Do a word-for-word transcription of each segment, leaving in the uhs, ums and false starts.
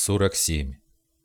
сорок семь.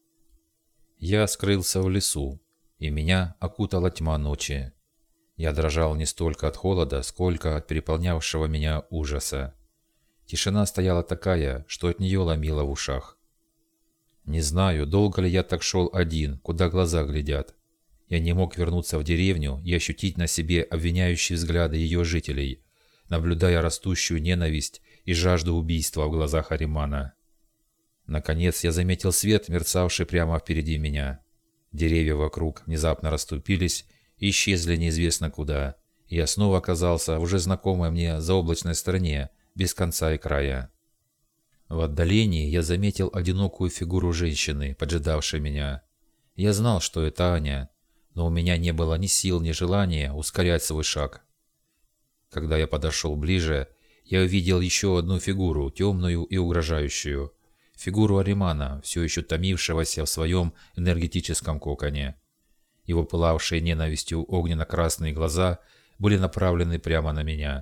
Я скрылся в лесу, и меня окутала тьма ночи. Я дрожал не столько от холода, сколько от переполнявшего меня ужаса. Тишина стояла такая, что от нее ломило в ушах. Не знаю, долго ли я так шел один, куда глаза глядят. Я не мог вернуться в деревню и ощутить на себе обвиняющие взгляды ее жителей, наблюдая растущую ненависть и жажду убийства в глазах Аримана. Наконец я заметил свет, мерцавший прямо впереди меня. Деревья вокруг внезапно расступились и исчезли неизвестно куда, и я снова оказался в уже знакомой мне заоблачной стороне, без конца и края. В отдалении я заметил одинокую фигуру женщины, поджидавшей меня. Я знал, что это Аня, но у меня не было ни сил, ни желания ускорять свой шаг. Когда я подошел ближе, я увидел еще одну фигуру, темную и угрожающую. Фигуру Аримана, все еще томившегося в своем энергетическом коконе. Его пылавшие ненавистью огненно-красные глаза были направлены прямо на меня.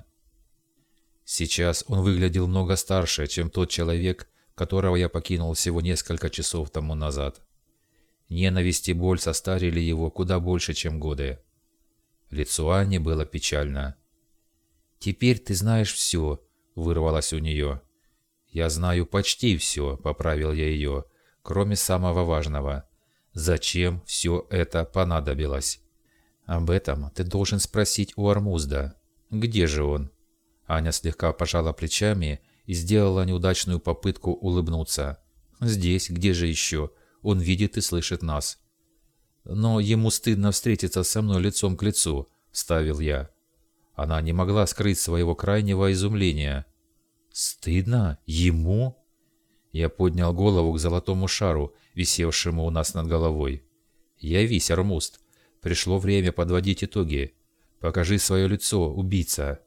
Сейчас он выглядел много старше, чем тот человек, которого я покинул всего несколько часов тому назад. Ненависть и боль состарили его куда больше, чем годы. Лицо Ани было печально. «Теперь ты знаешь все», — вырвалось у нее. «Я знаю почти все», — поправил я ее, кроме самого важного. «Зачем все это понадобилось?» «Об этом ты должен спросить у Армузда. Где же он?» Аня слегка пожала плечами и сделала неудачную попытку улыбнуться. «Здесь, где же еще? Он видит и слышит нас». «Но ему стыдно встретиться со мной лицом к лицу», — вставил я. Она не могла скрыть своего крайнего изумления. «Стыдно? Ему?» Я поднял голову к золотому шару, висевшему у нас над головой. «Явись, Армуст. Пришло время подводить итоги. Покажи свое лицо, убийца».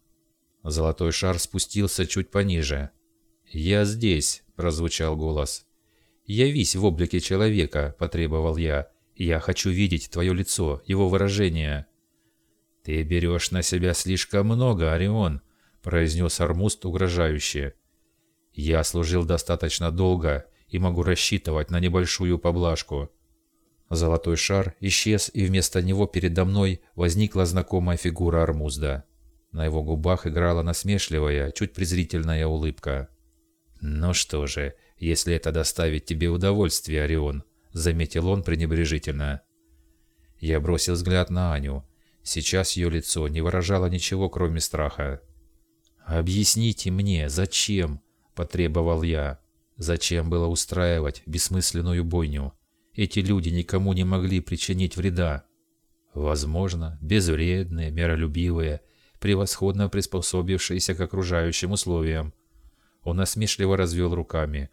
Золотой шар спустился чуть пониже. «Я здесь», — прозвучал голос. «Явись в облике человека», — потребовал я. «Я хочу видеть твое лицо, его выражение». «Ты берешь на себя слишком много, Орион», — произнес Армуст угрожающе. «Я служил достаточно долго и могу рассчитывать на небольшую поблажку». Золотой шар исчез, и вместо него передо мной возникла знакомая фигура Армузда. На его губах играла насмешливая, чуть презрительная улыбка. «Ну что же, если это доставит тебе удовольствие, Орион», — заметил он пренебрежительно. Я бросил взгляд на Аню. Сейчас ее лицо не выражало ничего, кроме страха. «Объясните мне, зачем?» – потребовал я. «Зачем было устраивать бессмысленную бойню? Эти люди никому не могли причинить вреда. Возможно, безвредные, миролюбивые, превосходно приспособившиеся к окружающим условиям». Он насмешливо развел руками.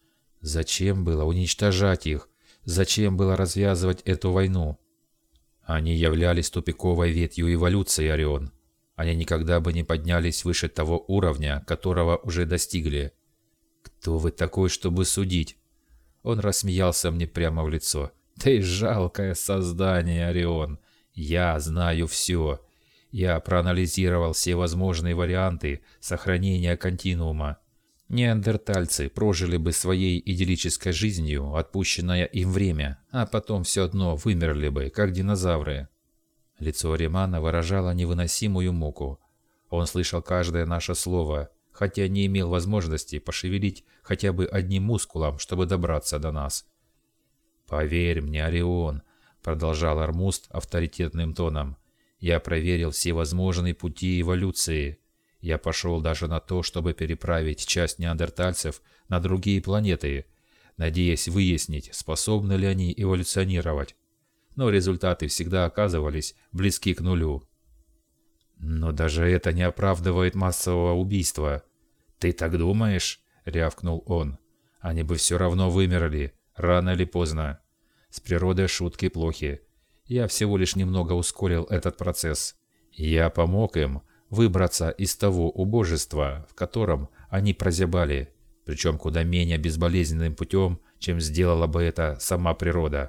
«Зачем было уничтожать их? Зачем было развязывать эту войну?» Они являлись тупиковой ветвью эволюции, Орион. Они никогда бы не поднялись выше того уровня, которого уже достигли. «Кто вы такой, чтобы судить?» Он рассмеялся мне прямо в лицо. «Ты жалкое создание, Орион. Я знаю все. Я проанализировал все возможные варианты сохранения континуума. Неандертальцы прожили бы своей идиллической жизнью отпущенное им время, а потом все одно вымерли бы, как динозавры». Лицо Аримана выражало невыносимую муку. Он слышал каждое наше слово, хотя не имел возможности пошевелить хотя бы одним мускулом, чтобы добраться до нас. «Поверь мне, Орион», — продолжал Армуст авторитетным тоном, — «я проверил все возможные пути эволюции. Я пошел даже на то, чтобы переправить часть неандертальцев на другие планеты, надеясь выяснить, способны ли они эволюционировать. Но результаты всегда оказывались близки к нулю». «Но даже это не оправдывает массового убийства». «Ты так думаешь?» — рявкнул он. «Они бы все равно вымерли, рано или поздно. С природой шутки плохи. Я всего лишь немного ускорил этот процесс. Я помог им выбраться из того убожества, в котором они прозябали, причем куда менее безболезненным путем, чем сделала бы это сама природа.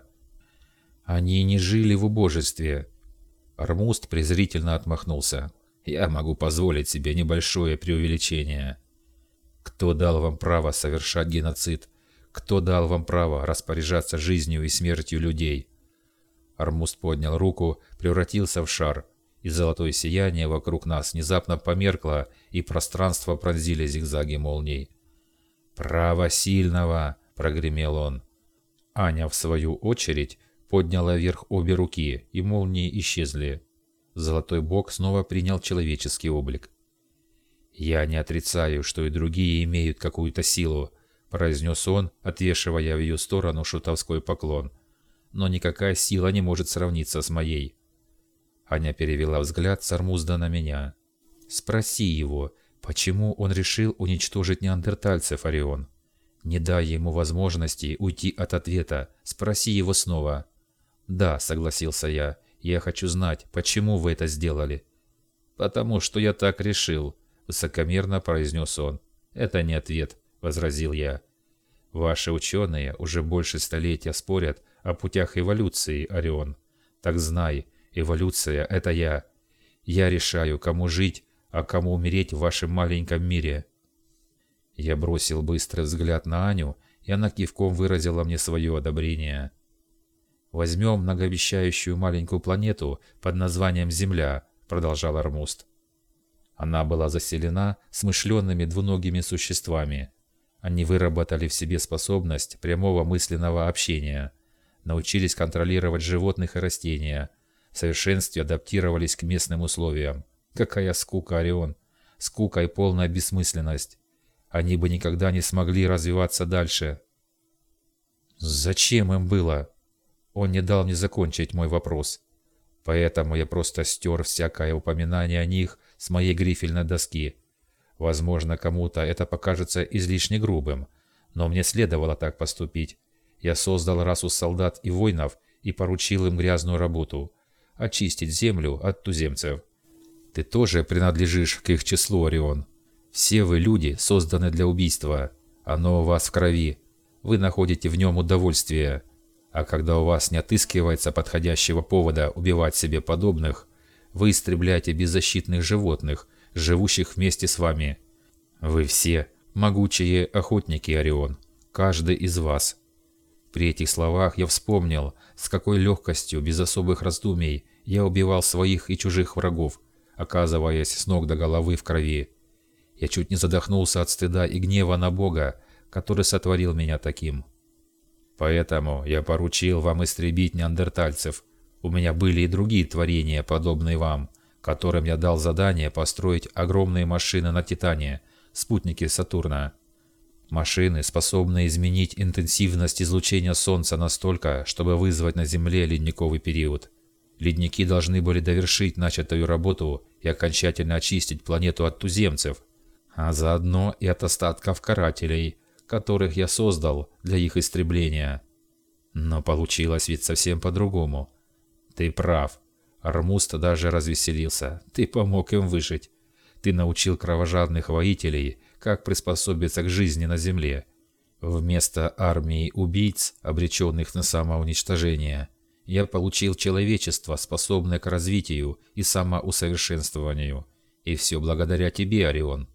Они не жили в убожестве». Армуст презрительно отмахнулся. «Я могу позволить себе небольшое преувеличение. Кто дал вам право совершать геноцид? Кто дал вам право распоряжаться жизнью и смертью людей?» Армуст поднял руку, превратился в шар, и золотое сияние вокруг нас внезапно померкло, и пространство пронзили зигзаги молний. «Право сильного!» – прогремел он. Аня, в свою очередь, подняла вверх обе руки, и молнии исчезли. Золотой бог снова принял человеческий облик. «Я не отрицаю, что и другие имеют какую-то силу», – произнес он, отвешивая в ее сторону шутовской поклон. «Но никакая сила не может сравниться с моей». Аня перевела взгляд с Армузда на меня. «Спроси его, почему он решил уничтожить неандертальцев, Орион? Не дай ему возможности уйти от ответа, спроси его снова». «Да», — согласился я, — «я хочу знать, почему вы это сделали». «Потому что я так решил», — высокомерно произнес он. «Это не ответ», — возразил я. «Ваши ученые уже больше столетия спорят о путях эволюции, Орион. Так знай, эволюция — это я. Я решаю, кому жить, а кому умереть в вашем маленьком мире». Я бросил быстрый взгляд на Аню, и она кивком выразила мне свое одобрение. «Возьмем многообещающую маленькую планету под названием Земля», — продолжал Армуст. Она была заселена смышленными двуногими существами. Они выработали в себе способность прямого мысленного общения, научились контролировать животных и растения, в совершенстве адаптировались к местным условиям. Какая скука, Орион! Скука и полная бессмысленность. Они бы никогда не смогли развиваться дальше. Зачем им было? Он не дал мне закончить мой вопрос. Поэтому я просто стер всякое упоминание о них с моей грифельной доски. Возможно, кому-то это покажется излишне грубым, но мне следовало так поступить. Я создал расу солдат и воинов и поручил им грязную работу – очистить землю от туземцев. Ты тоже принадлежишь к их числу, Орион. Все вы люди, созданы для убийства. Оно у вас в крови. Вы находите в нем удовольствие. А когда у вас не отыскивается подходящего повода убивать себе подобных, вы истребляете беззащитных животных, живущих вместе с вами. Вы все могучие охотники, Орион. Каждый из вас. При этих словах я вспомнил, с какой легкостью, без особых раздумий, я убивал своих и чужих врагов, оказываясь с ног до головы в крови. Я чуть не задохнулся от стыда и гнева на Бога, который сотворил меня таким. Поэтому я поручил вам истребить неандертальцев. У меня были и другие творения, подобные вам, которым я дал задание построить огромные машины на Титане, спутники Сатурна. Машины, способные изменить интенсивность излучения Солнца настолько, чтобы вызвать на Земле ледниковый период. Ледники должны были довершить начатую работу и окончательно очистить планету от туземцев, а заодно и от остатков карателей, которых я создал для их истребления. Но получилось ведь совсем по-другому. Ты прав. Армуст даже развеселился. Ты помог им выжить. Ты научил кровожадных воителей, как приспособиться к жизни на Земле. Вместо армии убийц, обреченных на самоуничтожение, я получил человечество, способное к развитию и самоусовершенствованию. И все благодаря тебе, Орион.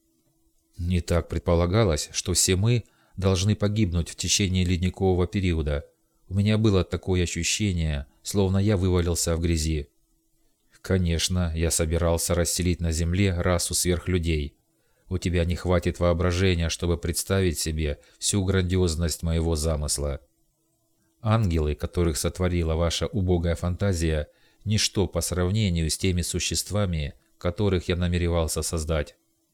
Не так предполагалось, что все мы должны погибнуть в течение ледникового периода. У меня было такое ощущение, словно я вывалился в грязи. Конечно, я собирался расселить на Земле расу сверхлюдей. У тебя не хватит воображения, чтобы представить себе всю грандиозность моего замысла. Ангелы, которых сотворила ваша убогая фантазия, ничто по сравнению с теми существами, которых я намеревался создать.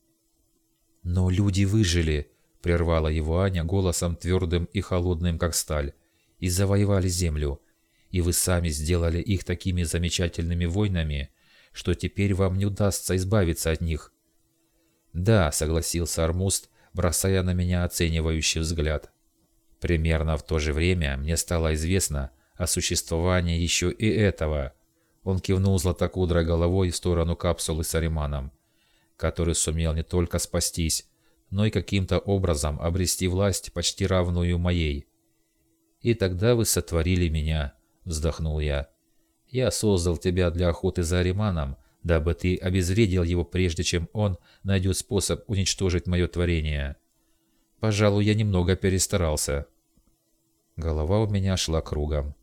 «Но люди выжили», — прервала его Аня голосом твердым и холодным, как сталь, — «и завоевали землю. И вы сами сделали их такими замечательными воинами, что теперь вам не удастся избавиться от них». «Да», — согласился Армуст, бросая на меня оценивающий взгляд. Примерно в то же время мне стало известно о существовании еще и этого. Он кивнул златокудрой головой в сторону капсулы с Ариманом, который сумел не только спастись, но и каким-то образом обрести власть, почти равную моей. «И тогда вы сотворили меня», — вздохнул я. «Я создал тебя для охоты за Ариманом, дабы ты обезвредил его, прежде чем он найдет способ уничтожить мое творение. Пожалуй, я немного перестарался. Голова у меня шла кругом.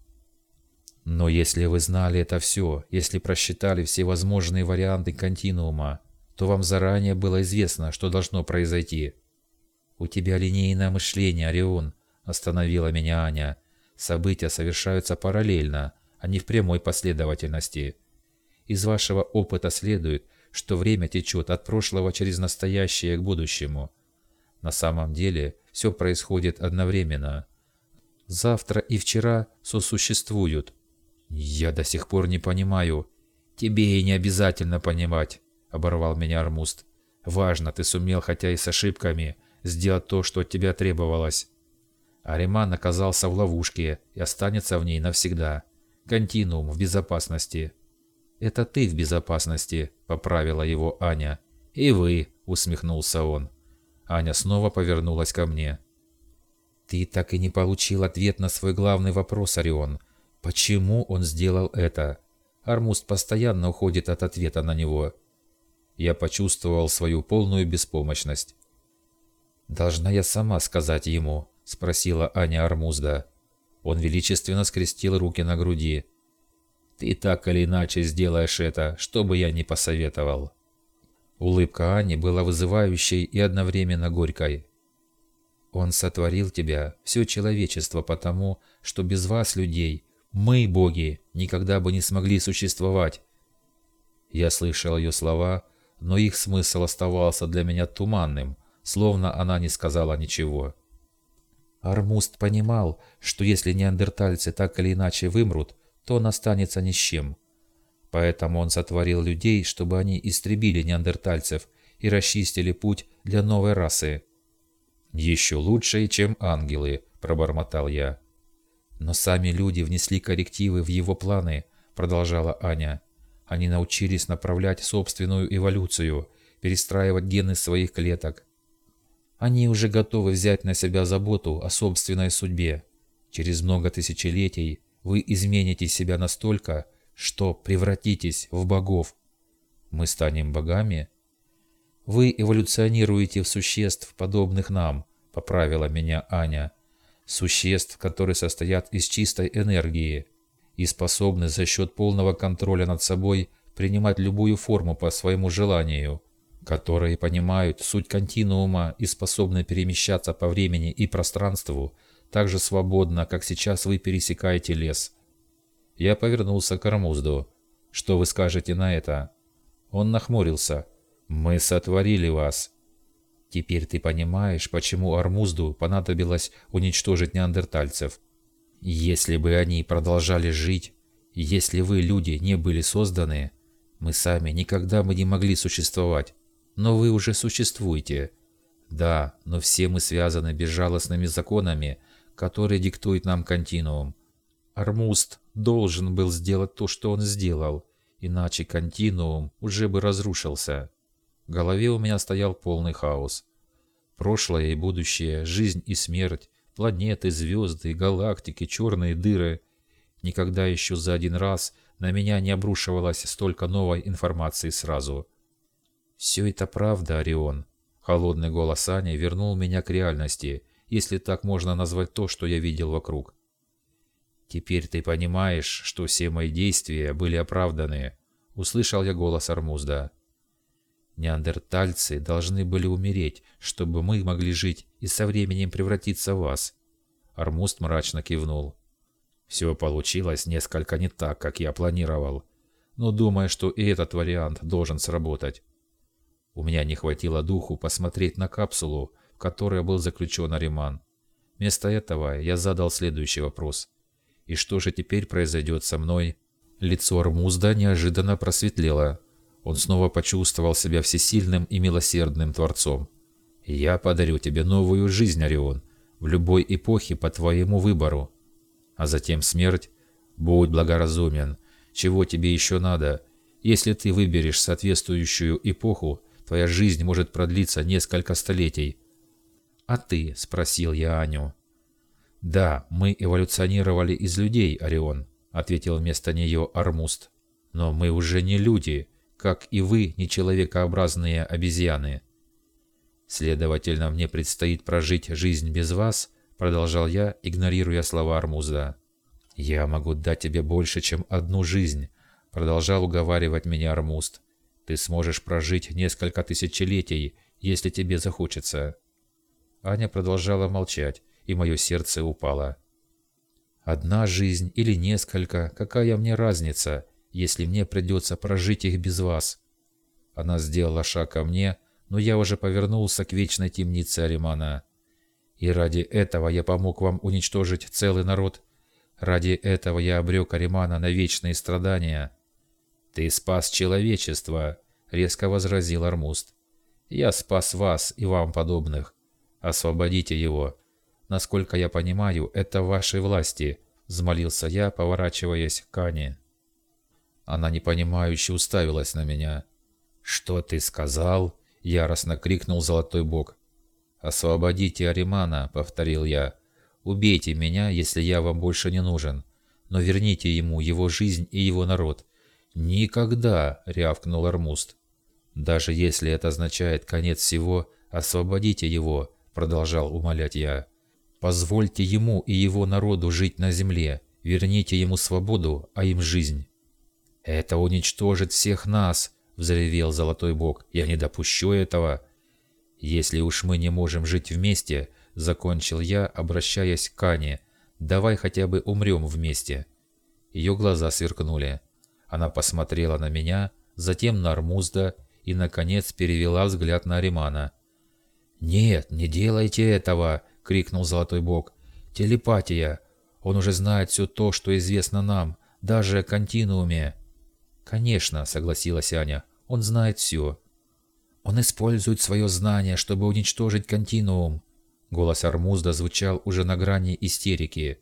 Но если вы знали это все, если просчитали все возможные варианты континуума, то вам заранее было известно, что должно произойти. У тебя линейное мышление, Орион, остановила меня Аня. События совершаются параллельно, а не в прямой последовательности. Из вашего опыта следует, что время течет от прошлого через настоящее к будущему. На самом деле все происходит одновременно. Завтра и вчера сосуществуют. Я до сих пор не понимаю. Тебе и не обязательно понимать, оборвал меня Армуст. Важно, ты сумел, хотя и с ошибками, сделать то, что от тебя требовалось. Ариман оказался в ловушке и останется в ней навсегда. Континуум в безопасности. Это ты в безопасности, поправила его Аня. И вы, усмехнулся он. Аня снова повернулась ко мне. Ты так и не получил ответ на свой главный вопрос, Орион. Почему он сделал это? Армуст постоянно уходит от ответа на него. Я почувствовал свою полную беспомощность. «Должна я сама сказать ему?» – спросила Аня Армузда. Он величественно скрестил руки на груди. «Ты так или иначе сделаешь это, что бы я ни посоветовал». Улыбка Ани была вызывающей и одновременно горькой. «Он сотворил тебя, все человечество, потому, что без вас, людей, мы, боги, никогда бы не смогли существовать». Я слышал ее слова, но их смысл оставался для меня туманным, словно она не сказала ничего. Армуст понимал, что если неандертальцы так или иначе вымрут, то он останется ни с чем. Поэтому он сотворил людей, чтобы они истребили неандертальцев и расчистили путь для новой расы. «Еще лучше, чем ангелы», – пробормотал я. «Но сами люди внесли коррективы в его планы», – продолжала Аня. «Они научились направлять собственную эволюцию, перестраивать гены своих клеток. Они уже готовы взять на себя заботу о собственной судьбе. Через много тысячелетий вы измените себя настолько, что превратитесь в богов. Мы станем богами? Вы эволюционируете в существ, подобных нам, поправила меня Аня. Существ, которые состоят из чистой энергии и способны за счет полного контроля над собой принимать любую форму по своему желанию, которые понимают суть континуума и способны перемещаться по времени и пространству так же свободно, как сейчас вы пересекаете лес. Я повернулся к Армузду. «Что вы скажете на это?» Он нахмурился. «Мы сотворили вас». «Теперь ты понимаешь, почему Армузду понадобилось уничтожить неандертальцев. Если бы они продолжали жить, если вы, люди, не были созданы, мы сами никогда бы не могли существовать. Но вы уже существуете. Да, но все мы связаны безжалостными законами, которые диктует нам континуум. Армуст должен был сделать то, что он сделал, иначе континуум уже бы разрушился. В голове у меня стоял полный хаос. Прошлое и будущее, жизнь и смерть, планеты, звезды, галактики, черные дыры. Никогда еще за один раз на меня не обрушивалось столько новой информации сразу. «Все это правда, Орион». Холодный голос Ани вернул меня к реальности, если так можно назвать то, что я видел вокруг. «Теперь ты понимаешь, что все мои действия были оправданы», — услышал я голос Армузда. «Неандертальцы должны были умереть, чтобы мы могли жить и со временем превратиться в вас». Армуст мрачно кивнул. «Все получилось несколько не так, как я планировал, но думаю, что и этот вариант должен сработать». У меня не хватило духу посмотреть на капсулу, в которой был заключен Ариман. Вместо этого я задал следующий вопрос. «И что же теперь произойдет со мной?» Лицо Армузда неожиданно просветлело. Он снова почувствовал себя всесильным и милосердным Творцом. «Я подарю тебе новую жизнь, Орион, в любой эпохе по твоему выбору. А затем смерть. Будь благоразумен. Чего тебе еще надо? Если ты выберешь соответствующую эпоху, твоя жизнь может продлиться несколько столетий». «А ты?» – спросил я Аню. «Да, мы эволюционировали из людей, Орион», – ответил вместо нее Армуст. «Но мы уже не люди, как и вы, не человекообразные обезьяны». «Следовательно, мне предстоит прожить жизнь без вас», — продолжал я, игнорируя слова Армузда. «Я могу дать тебе больше, чем одну жизнь», — продолжал уговаривать меня Армузд. «Ты сможешь прожить несколько тысячелетий, если тебе захочется». Аня продолжала молчать, и мое сердце упало. «Одна жизнь или несколько, какая мне разница, если мне придется прожить их без вас?» Она сделала шаг ко мне, но я уже повернулся к вечной темнице Аримана. «И ради этого я помог вам уничтожить целый народ? Ради этого я обрек Аримана на вечные страдания?» «Ты спас человечество», — резко возразил Армузд. «Я спас вас и вам подобных. Освободите его. Насколько я понимаю, это в вашей власти», — взмолился я, поворачиваясь к Ане. Она непонимающе уставилась на меня. «Что ты сказал?» — яростно крикнул Золотой Бог. «Освободите Аримана», — повторил я. «Убейте меня, если я вам больше не нужен, но верните ему его жизнь и его народ». «Никогда!» — рявкнул Армузд. «Даже если это означает конец всего, освободите его», — продолжал умолять я. «Позвольте ему и его народу жить на земле, верните ему свободу, а им жизнь». «Это уничтожит всех нас!» — взревел Золотой Бог. «Я не допущу этого!» «Если уж мы не можем жить вместе», — закончил я, обращаясь к Ане, — «давай хотя бы умрем вместе». Ее глаза сверкнули. Она посмотрела на меня, затем на Армузда и, наконец, перевела взгляд на Аримана. «Нет, не делайте этого!» — крикнул Золотой Бог. «Телепатия! Он уже знает все то, что известно нам, даже о континууме». «Конечно», — согласилась Аня, — «он знает все». «Он использует свое знание, чтобы уничтожить континуум». Голос Армузда звучал уже на грани истерики.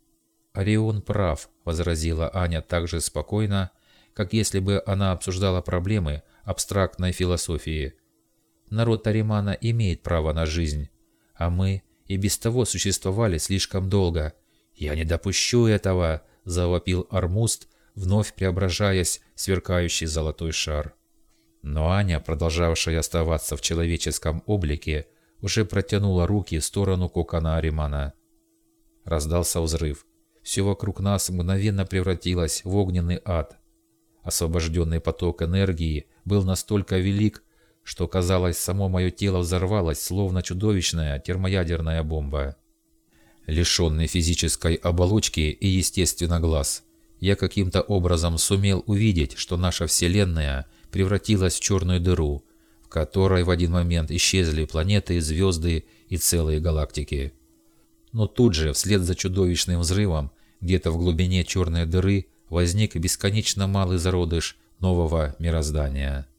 «Орион прав», — возразила Аня так же спокойно, как если бы она обсуждала проблемы абстрактной философии. «Народ Аримана имеет право на жизнь, а мы и без того существовали слишком долго». «Я не допущу этого», — завопил Армузд, вновь преображаясь в сверкающий золотой шар. Но Аня, продолжавшая оставаться в человеческом облике, уже протянула руки в сторону кокона Аримана. Раздался взрыв. Все вокруг нас мгновенно превратилось в огненный ад. Освобожденный поток энергии был настолько велик, что, казалось, само мое тело взорвалось, словно чудовищная термоядерная бомба. Лишенный физической оболочки и, естественно, глаз, я каким-то образом сумел увидеть, что наша Вселенная превратилась в черную дыру, в которой в один момент исчезли планеты, звезды и целые галактики. Но тут же, вслед за чудовищным взрывом, где-то в глубине черной дыры возник бесконечно малый зародыш нового мироздания.